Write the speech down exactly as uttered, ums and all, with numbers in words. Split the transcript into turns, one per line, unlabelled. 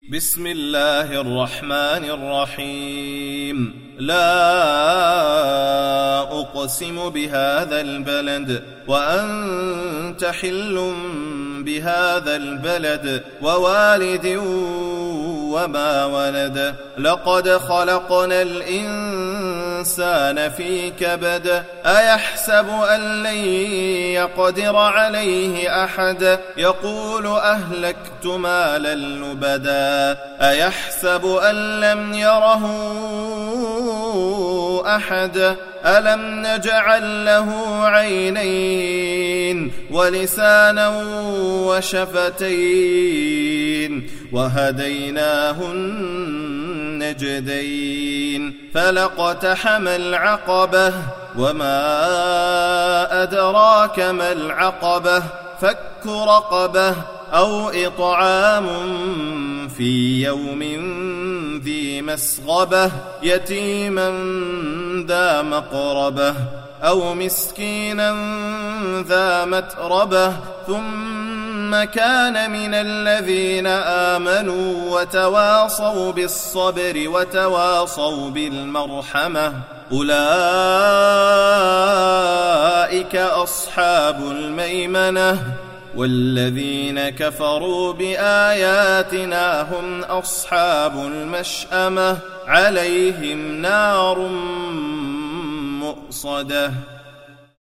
بسم الله الرحمن الرحيم. لا أقسم بهذا البلد وأنت حل بهذا البلد ووالد وما ولد. لقد خلقنا الإنسان في كبد. أيحسب أن لن يقدر عليه أحد. يقول أهلكت مالا لبدا. أيحسب أن لم يره أحد. ألم نجعل له عينين ولسانا وشفتين وهديناه النجدين. فلاقتحم العقبة وما أدراك ما العقبة. فك رقبة أو إطعام في يوم ذي مسغبة يتيما ذا مقربة أو مسكينا ذا متربة ثم كان من الذين آمنوا وتواصوا بالصبر وتواصوا بالمرحمة. أولئك أصحاب الميمنة. والذين كفروا بآياتنا هم أصحاب المشأمة. عليهم نار مؤصدة.